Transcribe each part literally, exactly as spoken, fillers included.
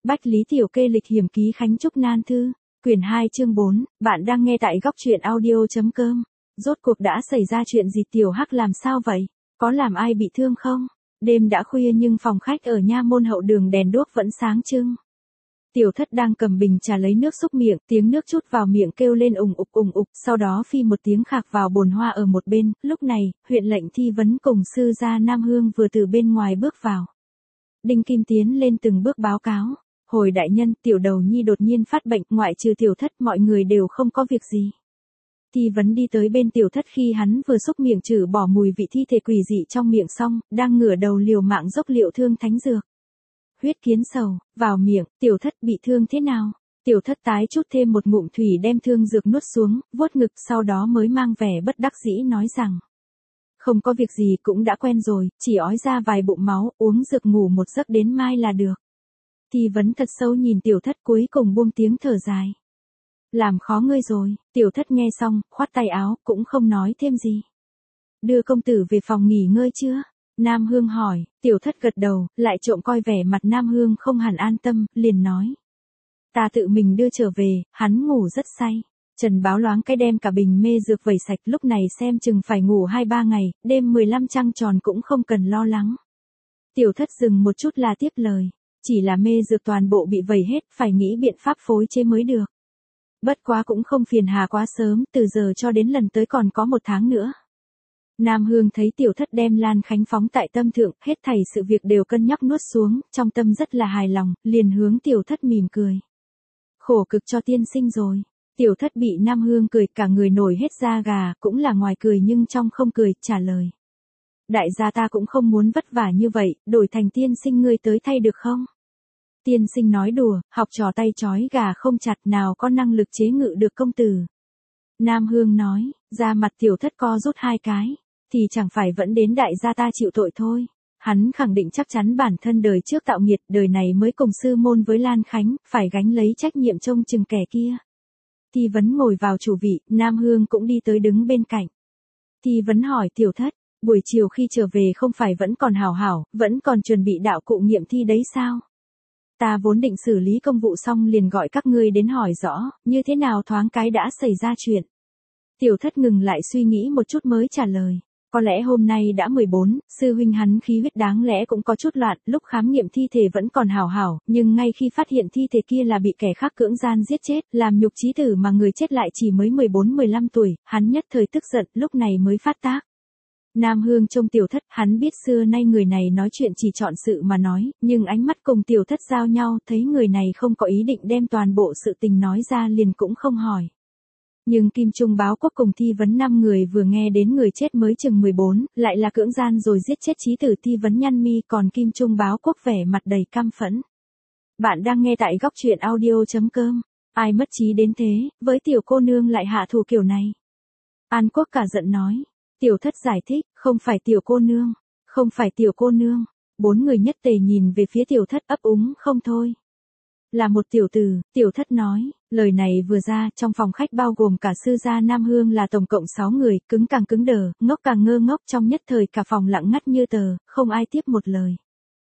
Bách Lý Tiểu Kê lịch hiểm ký Khánh Trúc Nan Thư, quyển hai chương bốn, bạn đang nghe tại góc truyện audio.com. Rốt cuộc đã xảy ra chuyện gì, Tiểu Hắc làm sao vậy? Có làm ai bị thương không? Đêm đã khuya nhưng phòng khách ở nha môn hậu đường đèn đuốc vẫn sáng trưng. Tiểu Thất đang cầm bình trà lấy nước xúc miệng, tiếng nước chút vào miệng kêu lên ùng ục ùng ục, sau đó phi một tiếng khạc vào bồn hoa ở một bên. Lúc này, huyện lệnh Thi Vấn cùng sư gia Nam Hương vừa từ bên ngoài bước vào. Đinh Kim tiến lên từng bước báo cáo. Hồi đại nhân, tiểu đầu nhi đột nhiên phát bệnh, ngoại trừ Tiểu Thất mọi người đều không có việc gì. Thi Vấn đi tới bên Tiểu Thất khi hắn vừa xúc miệng trừ bỏ mùi vị thi thể quỷ dị trong miệng xong, đang ngửa đầu liều mạng dốc liệu thương thánh dược. Huyết kiến sầu, vào miệng, Tiểu Thất bị thương thế nào? Tiểu Thất tái chút thêm một ngụm thủy đem thương dược nuốt xuống, vuốt ngực, sau đó mới mang vẻ bất đắc dĩ nói rằng. Không có việc gì, cũng đã quen rồi, chỉ ói ra vài bụng máu, uống dược ngủ một giấc đến mai là được. Thi Vấn thật sâu nhìn Tiểu Thất, cuối cùng buông tiếng thở dài. Làm khó ngươi rồi. Tiểu Thất nghe xong, khoát tay áo, cũng không nói thêm gì. Đưa công tử về phòng nghỉ ngơi chưa? Nam Hương hỏi. Tiểu Thất gật đầu, lại trộm coi vẻ mặt Nam Hương không hẳn an tâm, liền nói. Ta tự mình đưa trở về, hắn ngủ rất say. Trần Báo loáng cái đem cả bình mê dược vẩy sạch, lúc này xem chừng phải ngủ hai ba ngày, đêm mười lăm trăng tròn cũng không cần lo lắng. Tiểu Thất dừng một chút là tiếp lời. Chỉ là mê dược toàn bộ bị vẩy hết, phải nghĩ biện pháp phối chế mới được. Bất quá cũng không phiền hà quá sớm, từ giờ cho đến lần tới còn có một tháng nữa. Nam Hương thấy Tiểu Thất đem Lan Khánh phóng tại tâm thượng, hết thảy sự việc đều cân nhắc nuốt xuống, trong tâm rất là hài lòng, liền hướng Tiểu Thất mỉm cười. Khổ cực cho tiên sinh rồi. Tiểu Thất bị Nam Hương cười cả người nổi hết da gà, cũng là ngoài cười nhưng trong không cười, trả lời. Đại gia ta cũng không muốn vất vả như vậy, đổi thành tiên sinh ngươi tới thay được không? Tiên sinh nói đùa, học trò tay trói gà không chặt, nào có năng lực chế ngự được công tử. Nam Hương nói, ra mặt Tiểu Thất co rút hai cái, thì chẳng phải vẫn đến đại gia ta chịu tội thôi. Hắn khẳng định chắc chắn bản thân đời trước tạo nghiệt, đời này mới cùng sư môn với Lan Khánh, phải gánh lấy trách nhiệm trông chừng kẻ kia. Thi Vấn ngồi vào chủ vị, Nam Hương cũng đi tới đứng bên cạnh. Thi Vấn hỏi Tiểu Thất, buổi chiều khi trở về không phải vẫn còn hảo hảo, vẫn còn chuẩn bị đạo cụ nghiệm thi đấy sao? Ta vốn định xử lý công vụ xong liền gọi các ngươi đến hỏi rõ, như thế nào thoáng cái đã xảy ra chuyện. Tiểu Thất ngừng lại suy nghĩ một chút mới trả lời. Có lẽ hôm nay đã mười bốn, sư huynh hắn khí huyết đáng lẽ cũng có chút loạn, lúc khám nghiệm thi thể vẫn còn hảo hảo, nhưng ngay khi phát hiện thi thể kia là bị kẻ khác cưỡng gian giết chết, làm nhục chí tử mà người chết lại chỉ mới mười bốn mười lăm tuổi, hắn nhất thời tức giận, lúc này mới phát tác. Nam Hương trông Tiểu Thất, hắn biết xưa nay người này nói chuyện chỉ chọn sự mà nói, nhưng ánh mắt cùng Tiểu Thất giao nhau, thấy người này không có ý định đem toàn bộ sự tình nói ra liền cũng không hỏi. Nhưng Kim Trung Báo Quốc cùng Thi Vấn năm người vừa nghe đến người chết mới chừng mười bốn, lại là cưỡng gian rồi giết chết chí tử, Thi Vấn nhăn mi, còn Kim Trung Báo Quốc vẻ mặt đầy căm phẫn. Bạn đang nghe tại góc truyện audio.com. Ai mất trí đến thế, với tiểu cô nương lại hạ thủ kiểu này? An Quốc cả giận nói. Tiểu Thất giải thích, không phải tiểu cô nương, không phải tiểu cô nương. Bốn người nhất tề nhìn về phía Tiểu Thất ấp úng không thôi. Là một tiểu tử, Tiểu Thất nói, lời này vừa ra, trong phòng khách bao gồm cả sư gia Nam Hương là tổng cộng sáu người, cứng càng cứng đờ, ngốc càng ngơ ngốc, trong nhất thời cả phòng lặng ngắt như tờ, không ai tiếp một lời.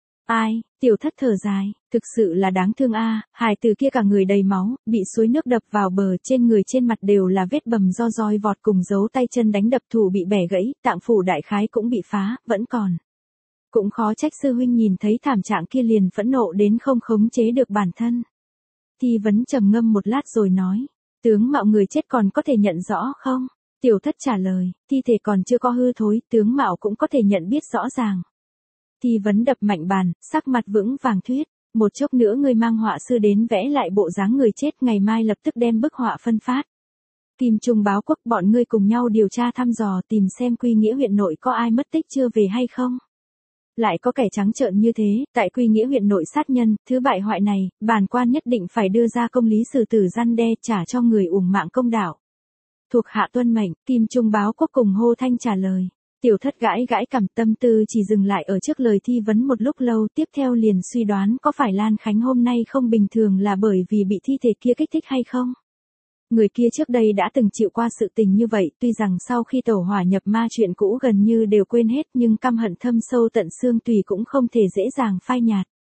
Ai? Tiểu Thất thở dài, thực sự là đáng thương a, hài tử kia cả người đầy máu, bị suối nước đập vào bờ, trên người trên mặt đều là vết bầm do roi vọt cùng dấu tay chân đánh đập, thủ bị bẻ gãy, tạng phủ đại khái cũng bị phá, vẫn còn. Cũng khó trách sư huynh nhìn thấy thảm trạng kia liền phẫn nộ đến không khống chế được bản thân. Thi Vấn trầm ngâm một lát rồi nói, tướng mạo người chết còn có thể nhận rõ không? Tiểu Thất trả lời, thi thể còn chưa có hư thối, tướng mạo cũng có thể nhận biết rõ ràng. Thi Vấn đập mạnh bàn, sắc mặt vững vàng thuyết, một chốc nữa ngươi mang họa sư đến vẽ lại bộ dáng người chết, ngày mai lập tức đem bức họa phân phát. Kim Trung Báo Quốc, bọn ngươi cùng nhau điều tra thăm dò tìm xem Quy Nghĩa huyện nội có ai mất tích chưa về hay không. Lại có kẻ trắng trợn như thế, tại Quy Nghĩa huyện nội sát nhân, thứ bại hoại này, bản quan nhất định phải đưa ra công lý xử tử răn đe, trả cho người uổng mạng công đạo. Thuộc hạ tuân mệnh, Kim Trung Báo Quốc cùng hô thanh trả lời. Tiểu Thất gãi gãi cằm, tâm tư chỉ dừng lại ở trước lời Thi Vấn một lúc lâu, tiếp theo liền suy đoán có phải Lan Khánh hôm nay không bình thường là bởi vì bị thi thể kia kích thích hay không. Người kia trước đây đã từng chịu qua sự tình như vậy, tuy rằng sau khi tẩu hỏa nhập ma chuyện cũ gần như đều quên hết, nhưng căm hận thâm sâu tận xương tùy cũng không thể dễ dàng phai nhạt.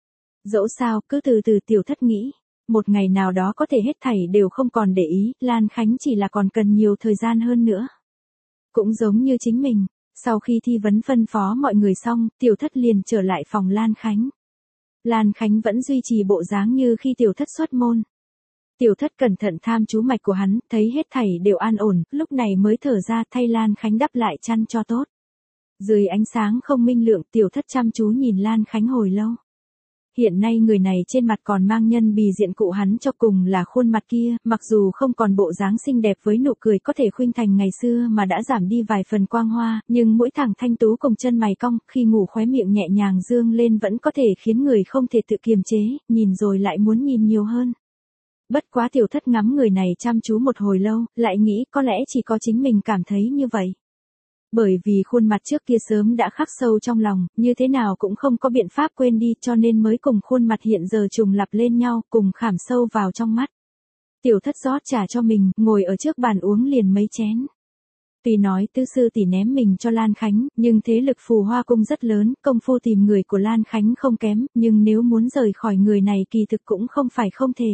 Dẫu sao, cứ từ từ Tiểu Thất nghĩ. Một ngày nào đó có thể hết thảy đều không còn để ý, Lan Khánh chỉ là còn cần nhiều thời gian hơn nữa. Cũng giống như chính mình, sau khi thi vấn phân phó mọi người xong, Tiểu Thất liền trở lại phòng Lan Khánh. Lan Khánh vẫn duy trì bộ dáng như khi Tiểu Thất xuất môn. Tiểu Thất cẩn thận tham chú mạch của hắn, thấy hết thảy đều an ổn, lúc này mới thở ra thay Lan Khánh đắp lại chăn cho tốt. Dưới ánh sáng không minh lượng, Tiểu Thất chăm chú nhìn Lan Khánh hồi lâu. Hiện nay người này trên mặt còn mang nhân bì diện cụ hắn cho cùng là khuôn mặt kia, mặc dù không còn bộ dáng xinh đẹp với nụ cười có thể khuynh thành ngày xưa mà đã giảm đi vài phần quang hoa, nhưng mũi thẳng thanh tú cùng chân mày cong, khi ngủ khóe miệng nhẹ nhàng dương lên vẫn có thể khiến người không thể tự kiềm chế, nhìn rồi lại muốn nhìn nhiều hơn. Bất quá Tiểu Thất ngắm người này chăm chú một hồi lâu, lại nghĩ có lẽ chỉ có chính mình cảm thấy như vậy. Bởi vì khuôn mặt trước kia sớm đã khắc sâu trong lòng, như thế nào cũng không có biện pháp quên đi cho nên mới cùng khuôn mặt hiện giờ trùng lặp lên nhau, cùng khảm sâu vào trong mắt. Tiểu Thất rót trà cho mình, ngồi ở trước bàn uống liền mấy chén. Tuy nói tứ sư tỷ ném mình cho Lan Khánh, nhưng thế lực Phù Hoa Cung rất lớn, công phu tìm người của Lan Khánh không kém, nhưng nếu muốn rời khỏi người này kỳ thực cũng không phải không thể.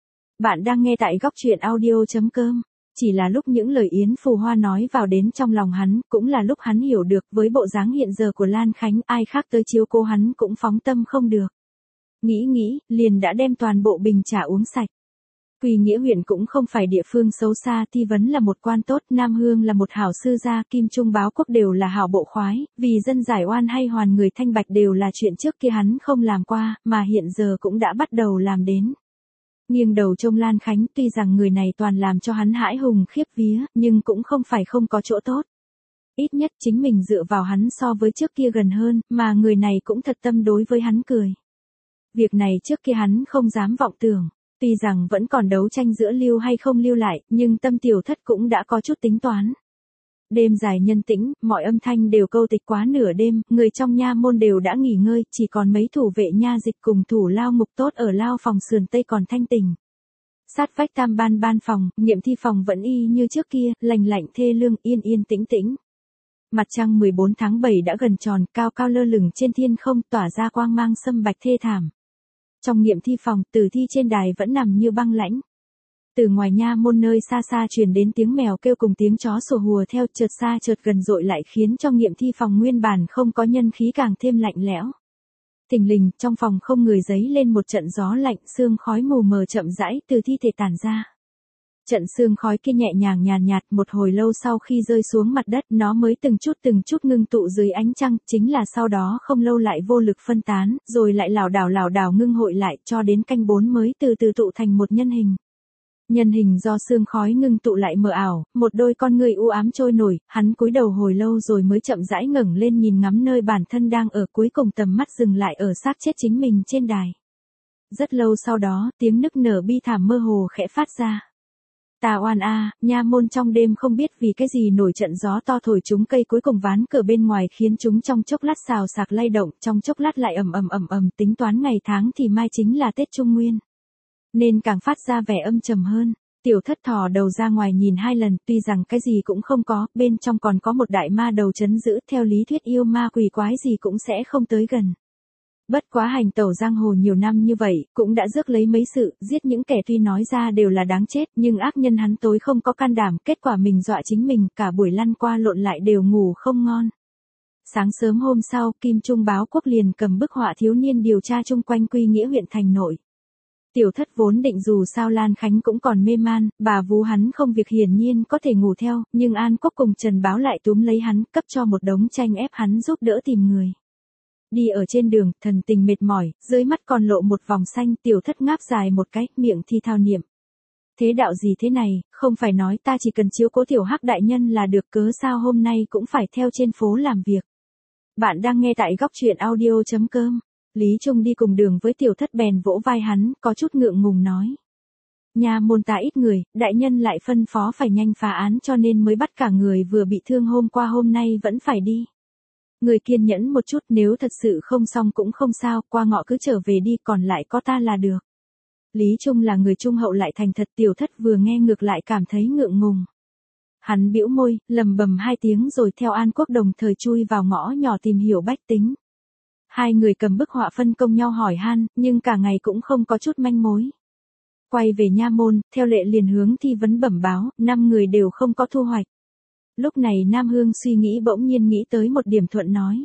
Bạn đang nghe tại góc truyện audio chấm com. Chỉ là lúc những lời Yến Phù Hoa nói vào đến trong lòng hắn, cũng là lúc hắn hiểu được với bộ dáng hiện giờ của Lan Khánh, ai khác tới chiếu cố hắn cũng phóng tâm không được. Nghĩ nghĩ, liền đã đem toàn bộ bình trà uống sạch. Quỳ Nghĩa huyện cũng không phải địa phương xấu xa, Thi Vấn là một quan tốt, Nam Hương là một hảo sư gia, Kim Trung Báo Quốc đều là hảo bộ khoái, vì dân giải oan hay hoàn người thanh bạch đều là chuyện trước kia hắn không làm qua, mà hiện giờ cũng đã bắt đầu làm đến. Nghiêng đầu trông Lan Khánh, tuy rằng người này toàn làm cho hắn hãi hùng khiếp vía, nhưng cũng không phải không có chỗ tốt. Ít nhất chính mình dựa vào hắn so với trước kia gần hơn, mà người này cũng thật tâm đối với hắn cười. Việc này trước kia hắn không dám vọng tưởng, tuy rằng vẫn còn đấu tranh giữa lưu hay không lưu lại, nhưng tâm Tiểu Thất cũng đã có chút tính toán. Đêm dài nhân tĩnh, mọi âm thanh đều câu tịch quá nửa đêm, người trong nha môn đều đã nghỉ ngơi, chỉ còn mấy thủ vệ nha dịch cùng thủ lao ngục tốt ở lao phòng sườn tây còn thanh tình. Sát vách tam ban ban phòng, nghiệm thi phòng vẫn y như trước kia, lành lạnh thê lương, yên yên tĩnh tĩnh. Mặt trăng mười bốn tháng bảy đã gần tròn, cao cao lơ lửng trên thiên không, tỏa ra quang mang sâm bạch thê thảm. Trong nghiệm thi phòng, tử thi trên đài vẫn nằm như băng lãnh. Từ ngoài nha môn nơi xa xa truyền đến tiếng mèo kêu cùng tiếng chó sủa hùa theo, chợt xa chợt gần dội lại khiến cho nghiệm thi phòng nguyên bản không có nhân khí càng thêm lạnh lẽo. Thình lình, trong phòng không người giấy lên một trận gió lạnh, sương khói mù mờ chậm rãi từ thi thể tản ra. Trận sương khói kia nhẹ nhàng nhàn nhạt, một hồi lâu sau khi rơi xuống mặt đất, nó mới từng chút từng chút ngưng tụ dưới ánh trăng, chính là sau đó không lâu lại vô lực phân tán, rồi lại lảo đảo lảo đảo ngưng hội lại, cho đến canh bốn mới từ từ tụ thành một nhân hình. Nhân hình do sương khói ngưng tụ lại mờ ảo, một đôi con người u ám trôi nổi, hắn cúi đầu hồi lâu rồi mới chậm rãi ngẩng lên nhìn ngắm nơi bản thân đang ở, cuối cùng tầm mắt dừng lại ở xác chết chính mình trên đài. Rất lâu sau đó, tiếng nức nở bi thảm mơ hồ khẽ phát ra. Ta oan a, nha môn trong đêm không biết vì cái gì nổi trận gió to thổi chúng cây cuối cùng ván cửa bên ngoài khiến chúng trong chốc lát xào xạc lay động, trong chốc lát lại ầm ầm ầm ầm, tính toán ngày tháng thì mai chính là Tết Trung Nguyên. Nên càng phát ra vẻ âm trầm hơn. Tiểu Thất thò đầu ra ngoài nhìn hai lần, tuy rằng cái gì cũng không có, bên trong còn có một đại ma đầu trấn giữ, theo lý thuyết yêu ma quỷ quái gì cũng sẽ không tới gần. Bất quá hành tẩu giang hồ nhiều năm như vậy, cũng đã rước lấy mấy sự, giết những kẻ tuy nói ra đều là đáng chết, nhưng ác nhân hắn tối không có can đảm, kết quả mình dọa chính mình, cả buổi lăn qua lộn lại đều ngủ không ngon. Sáng sớm hôm sau, Kim Trung Báo Quốc liền cầm bức họa thiếu niên điều tra chung quanh Quy Nghĩa huyện thành nội. Tiểu Thất vốn định dù sao Lan Khánh cũng còn mê man, bà vú hắn không việc hiển nhiên có thể ngủ theo, nhưng An Quốc cùng Trần Báo lại túm lấy hắn, cấp cho một đống tranh ép hắn giúp đỡ tìm người. Đi ở trên đường, thần tình mệt mỏi, dưới mắt còn lộ một vòng xanh, Tiểu Thất ngáp dài một cái, miệng thì thao niệm. Thế đạo gì thế này, không phải nói ta chỉ cần chiếu cố Tiểu Hắc đại nhân là được, cớ sao hôm nay cũng phải theo trên phố làm việc. Bạn đang nghe tại góc truyện audio chấm com. Lý Trung đi cùng đường với Tiểu Thất bèn vỗ vai hắn, có chút ngượng ngùng nói. Nhà môn ta ít người, đại nhân lại phân phó phải nhanh phá án cho nên mới bắt cả người vừa bị thương hôm qua hôm nay vẫn phải đi. Người kiên nhẫn một chút, nếu thật sự không xong cũng không sao, qua ngọ cứ trở về đi, còn lại có ta là được. Lý Trung là người trung hậu lại thành thật, Tiểu Thất vừa nghe ngược lại cảm thấy ngượng ngùng. Hắn bĩu môi, lầm bầm hai tiếng rồi theo An Quốc đồng thời chui vào ngõ nhỏ tìm hiểu bách tính. Hai người cầm bức họa phân công nhau hỏi han, nhưng cả ngày cũng không có chút manh mối. Quay về nha môn, theo lệ liền hướng thi vấn bẩm báo, năm người đều không có thu hoạch. Lúc này Nam Hương suy nghĩ bỗng nhiên nghĩ tới một điểm thuận nói.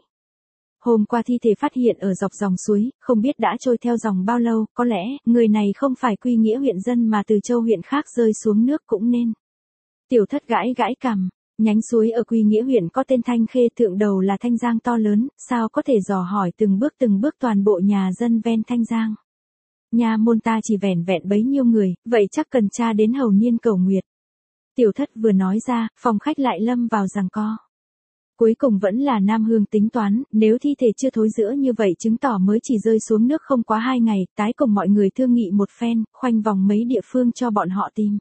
Hôm qua thi thể phát hiện ở dọc dòng suối, không biết đã trôi theo dòng bao lâu, có lẽ, người này không phải Quy Nghĩa huyện dân mà từ châu huyện khác rơi xuống nước cũng nên. Tiểu Thất gãi gãi cằm, nhánh suối ở Quy Nghĩa huyện có tên Thanh Khê, thượng đầu là Thanh Giang to lớn, sao có thể dò hỏi từng bước từng bước toàn bộ nhà dân ven Thanh Giang. Nha môn ta chỉ vẻn vẹn bấy nhiêu người, vậy chắc cần tra đến hầu niên cầu nguyệt. Tiểu Thất vừa nói ra, phòng khách lại lâm vào giằng co. Cuối cùng vẫn là Nam Hương tính toán, nếu thi thể chưa thối rữa như vậy chứng tỏ mới chỉ rơi xuống nước không quá hai ngày, tái cùng mọi người thương nghị một phen, khoanh vòng mấy địa phương cho bọn họ tìm.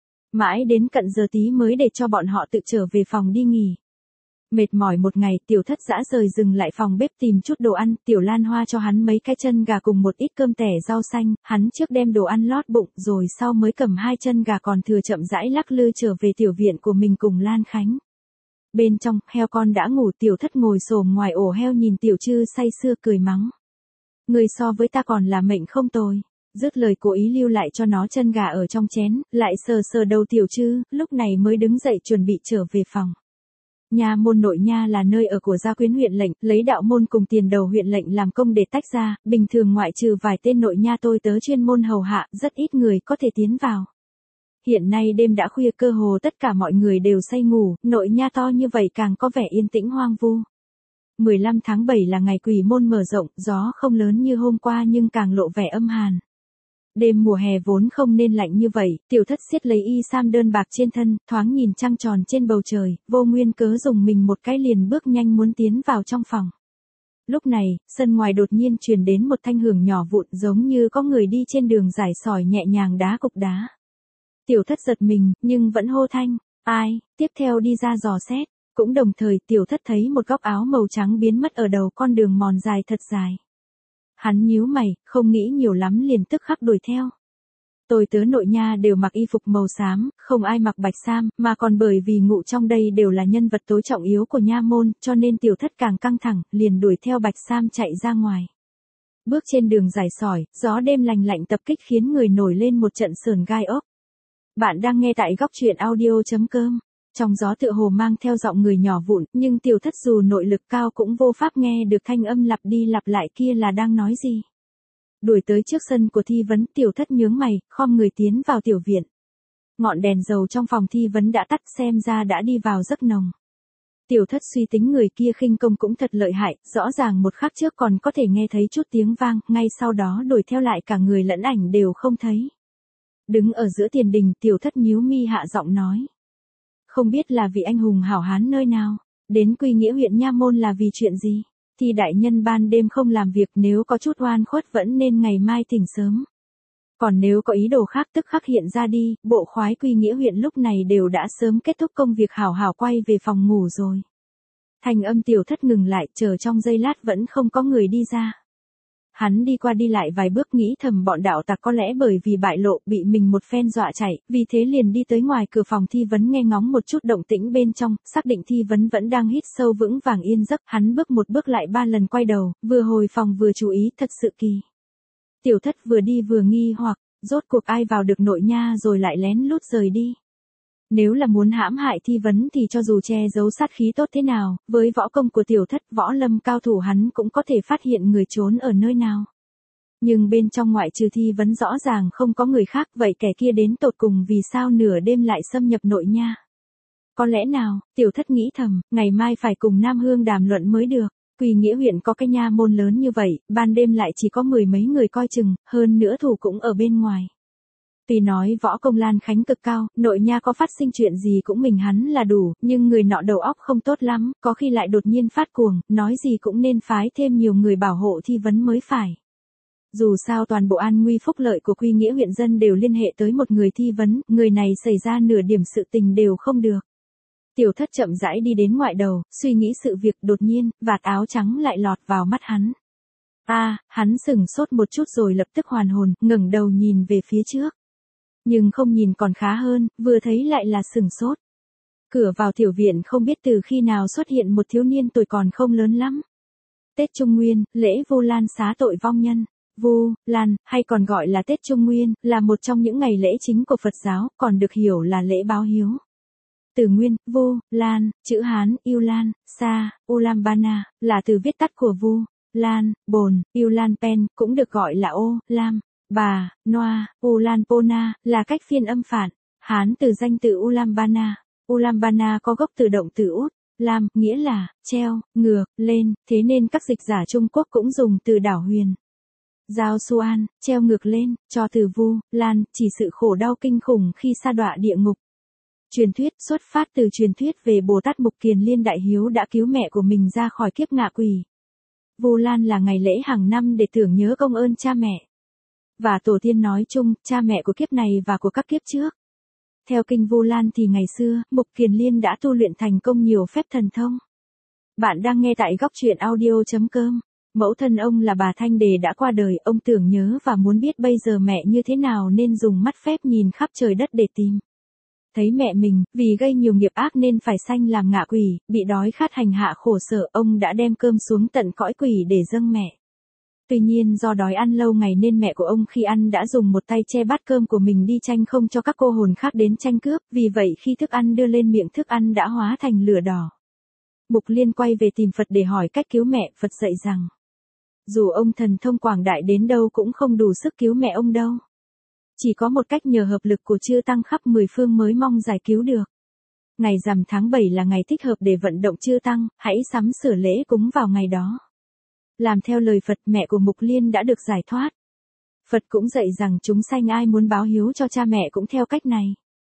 Mãi đến cận giờ tí mới để cho bọn họ tự trở về phòng đi nghỉ. Mệt mỏi một ngày, Tiểu Thất dã rời dừng lại phòng bếp tìm chút đồ ăn, Tiểu Lan Hoa cho hắn mấy cái chân gà cùng một ít cơm tẻ rau xanh, hắn trước đem đồ ăn lót bụng, rồi sau mới cầm hai chân gà còn thừa chậm rãi lắc lư trở về tiểu viện của mình cùng Lan Khánh. Bên trong, heo con đã ngủ, Tiểu Thất ngồi xổm ngoài ổ heo nhìn Tiểu Trư say sưa cười mắng. Người so với ta còn là mệnh không tồi. Dứt lời cố ý lưu lại cho nó chân gà ở trong chén, lại sờ sờ đầu Tiểu Trư, lúc này mới đứng dậy chuẩn bị trở về phòng. Nha môn nội nha là nơi ở của gia quyến huyện lệnh, lấy đạo môn cùng tiền đầu huyện lệnh làm công để tách ra, bình thường ngoại trừ vài tên nội nha tôi tớ chuyên môn hầu hạ, rất ít người có thể tiến vào. Hiện nay đêm đã khuya, cơ hồ tất cả mọi người đều say ngủ, nội nha to như vậy càng có vẻ yên tĩnh hoang vu. mười lăm tháng bảy là ngày quỷ môn mở rộng, gió không lớn như hôm qua nhưng càng lộ vẻ âm hàn. Đêm mùa hè vốn không nên lạnh như vậy, Tiểu Thất siết lấy y sam đơn bạc trên thân, thoáng nhìn trăng tròn trên bầu trời, vô nguyên cớ dùng mình một cái liền bước nhanh muốn tiến vào trong phòng. Lúc này, sân ngoài đột nhiên truyền đến một thanh hưởng nhỏ vụn giống như có người đi trên đường giải sỏi nhẹ nhàng đá cục đá. Tiểu Thất giật mình, nhưng vẫn hô thanh, ai, tiếp theo đi ra dò xét, cũng đồng thời Tiểu Thất thấy một góc áo màu trắng biến mất ở đầu con đường mòn dài thật dài. Hắn nhíu mày, không nghĩ nhiều lắm liền tức khắc đuổi theo. Tôi tớ nội nha đều mặc y phục màu xám, không ai mặc bạch sam, mà còn bởi vì ngụ trong đây đều là nhân vật tối trọng yếu của nha môn, cho nên Tiểu Thất càng căng thẳng, liền đuổi theo bạch sam chạy ra ngoài. Bước trên đường dài sỏi, gió đêm lành lạnh tập kích khiến người nổi lên một trận sờn gai ốc. Bạn đang nghe tại góc truyện audio chấm com. Trong gió tựa hồ mang theo giọng người nhỏ vụn, nhưng Tiểu Thất dù nội lực cao cũng vô pháp nghe được thanh âm lặp đi lặp lại kia là đang nói gì. Đuổi tới trước sân của thi vấn, Tiểu Thất nhướng mày, khom người tiến vào tiểu viện. Ngọn đèn dầu trong phòng thi vấn đã tắt, xem ra đã đi vào giấc nồng. Tiểu Thất suy tính người kia khinh công cũng thật lợi hại, rõ ràng một khắc trước còn có thể nghe thấy chút tiếng vang, ngay sau đó đuổi theo lại cả người lẫn ảnh đều không thấy. Đứng ở giữa tiền đình, Tiểu Thất nhíu mi hạ giọng nói. Không biết là vị anh hùng hảo hán nơi nào, đến Quy Nghĩa huyện nha môn là vì chuyện gì? Thì đại nhân ban đêm không làm việc, nếu có chút oan khuất vẫn nên ngày mai tỉnh sớm. Còn nếu có ý đồ khác tức khắc hiện ra đi, bộ khoái Quy Nghĩa huyện lúc này đều đã sớm kết thúc công việc hảo hảo quay về phòng ngủ rồi. Thành âm Tiểu Thất ngừng lại, chờ trong giây lát vẫn không có người đi ra. Hắn đi qua đi lại vài bước nghĩ thầm bọn đạo tặc có lẽ bởi vì bại lộ bị mình một phen dọa chạy, vì thế liền đi tới ngoài cửa phòng thi vấn nghe ngóng một chút động tĩnh bên trong, xác định thi vấn vẫn đang hít sâu vững vàng yên giấc, hắn bước một bước lại ba lần quay đầu, vừa hồi phòng vừa chú ý, thật sự kỳ. Tiểu Thất vừa đi vừa nghi hoặc, rốt cuộc ai vào được nội nha rồi lại lén lút rời đi. Nếu là muốn hãm hại thi vấn thì cho dù che giấu sát khí tốt thế nào, với võ công của Tiểu Thất, võ lâm cao thủ hắn cũng có thể phát hiện người trốn ở nơi nào. Nhưng bên trong ngoại trừ thi vấn rõ ràng không có người khác, vậy kẻ kia đến tột cùng vì sao nửa đêm lại xâm nhập nội nha? Có lẽ nào, Tiểu Thất nghĩ thầm, ngày mai phải cùng Nam Hương đàm luận mới được. Quy Nghĩa huyện có cái nha môn lớn như vậy, ban đêm lại chỉ có mười mấy người coi chừng, hơn nữa thủ cũng ở bên ngoài. Tuy nói võ công Lan Khánh cực cao, nội nha có phát sinh chuyện gì cũng mình hắn là đủ, nhưng người nọ đầu óc không tốt lắm, có khi lại đột nhiên phát cuồng, nói gì cũng nên phái thêm nhiều người bảo hộ thi vấn mới phải. Dù sao toàn bộ an nguy phúc lợi của Quy Nghĩa huyện dân đều liên hệ tới một người thi vấn, người này xảy ra nửa điểm sự tình đều không được. Tiểu Thất chậm rãi đi đến ngoại đầu, suy nghĩ sự việc, đột nhiên, vạt áo trắng lại lọt vào mắt hắn. A, à, hắn sừng sốt một chút rồi lập tức hoàn hồn, ngẩng đầu nhìn về phía trước. Nhưng không nhìn còn khá hơn, vừa thấy lại là sừng sốt. Cửa vào tiểu viện không biết từ khi nào xuất hiện một thiếu niên tuổi còn không lớn lắm. T Tết Trung Nguyên, lễ Vu Lan xá tội vong nhân. Vu Lan, hay còn gọi là Tết Trung Nguyên, là một trong những ngày lễ chính của Phật giáo, còn được hiểu là lễ báo hiếu. Từ nguyên, Vu Lan, chữ Hán, Yêu Lan, Sa, Ulambana, là từ viết tắt của Vu Lan, Bồn, Yêu Lan Pen, cũng được gọi là Ô, Lam, Bà, Noa, Ulanpona, là cách phiên âm phản. Hán từ danh từ Ulambana. Ulambana có gốc từ động từ út, Lam, nghĩa là, treo, ngược, lên, thế nên các dịch giả Trung Quốc cũng dùng từ đảo huyền. Giao Xuan, treo ngược lên, cho từ Vu Lan, chỉ sự khổ đau kinh khủng khi sa đọa địa ngục. Truyền thuyết xuất phát từ truyền thuyết về Bồ Tát Mục Kiền Liên Đại Hiếu đã cứu mẹ của mình ra khỏi kiếp ngạ quỷ. Vu Lan là ngày lễ hàng năm để tưởng nhớ công ơn cha mẹ và tổ tiên nói chung, cha mẹ của kiếp này và của các kiếp trước. Theo kinh Vu Lan thì ngày xưa, Mục Kiền Liên đã tu luyện thành công nhiều phép thần thông. Bạn đang nghe tại góc truyện audio.com. Mẫu thân ông là bà Thanh Đề đã qua đời, ông tưởng nhớ và muốn biết bây giờ mẹ như thế nào nên dùng mắt phép nhìn khắp trời đất để tìm. Thấy mẹ mình, vì gây nhiều nghiệp ác nên phải sanh làm ngạ quỷ, bị đói khát hành hạ khổ sở, ông đã đem cơm xuống tận cõi quỷ để dâng mẹ. Tuy nhiên do đói ăn lâu ngày nên mẹ của ông khi ăn đã dùng một tay che bát cơm của mình đi tranh không cho các cô hồn khác đến tranh cướp, vì vậy khi thức ăn đưa lên miệng thức ăn đã hóa thành lửa đỏ. Mục Liên quay về tìm Phật để hỏi cách cứu mẹ, Phật dạy rằng, dù ông thần thông quảng đại đến đâu cũng không đủ sức cứu mẹ ông đâu. Chỉ có một cách nhờ hợp lực của chư tăng khắp mười phương mới mong giải cứu được. Ngày rằm tháng bảy là ngày thích hợp để vận động chư tăng, hãy sắm sửa lễ cúng vào ngày đó. Làm theo lời Phật, mẹ của Mục Liên đã được giải thoát. Phật cũng dạy rằng chúng sanh ai muốn báo hiếu cho cha mẹ cũng theo cách này.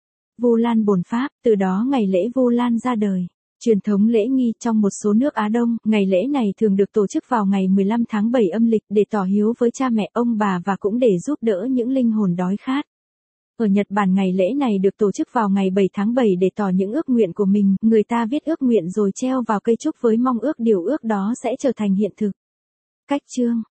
Vu Lan Bổn Pháp, từ đó ngày lễ Vu Lan ra đời. Truyền thống lễ nghi trong một số nước Á Đông, ngày lễ này thường được tổ chức vào ngày mười lăm tháng bảy âm lịch để tỏ hiếu với cha mẹ ông bà và cũng để giúp đỡ những linh hồn đói khát. Ở Nhật Bản ngày lễ này được tổ chức vào ngày bảy tháng bảy để tỏ những ước nguyện của mình, người ta viết ước nguyện rồi treo vào cây trúc với mong ước điều ước đó sẽ trở thành hiện thực. Cách chương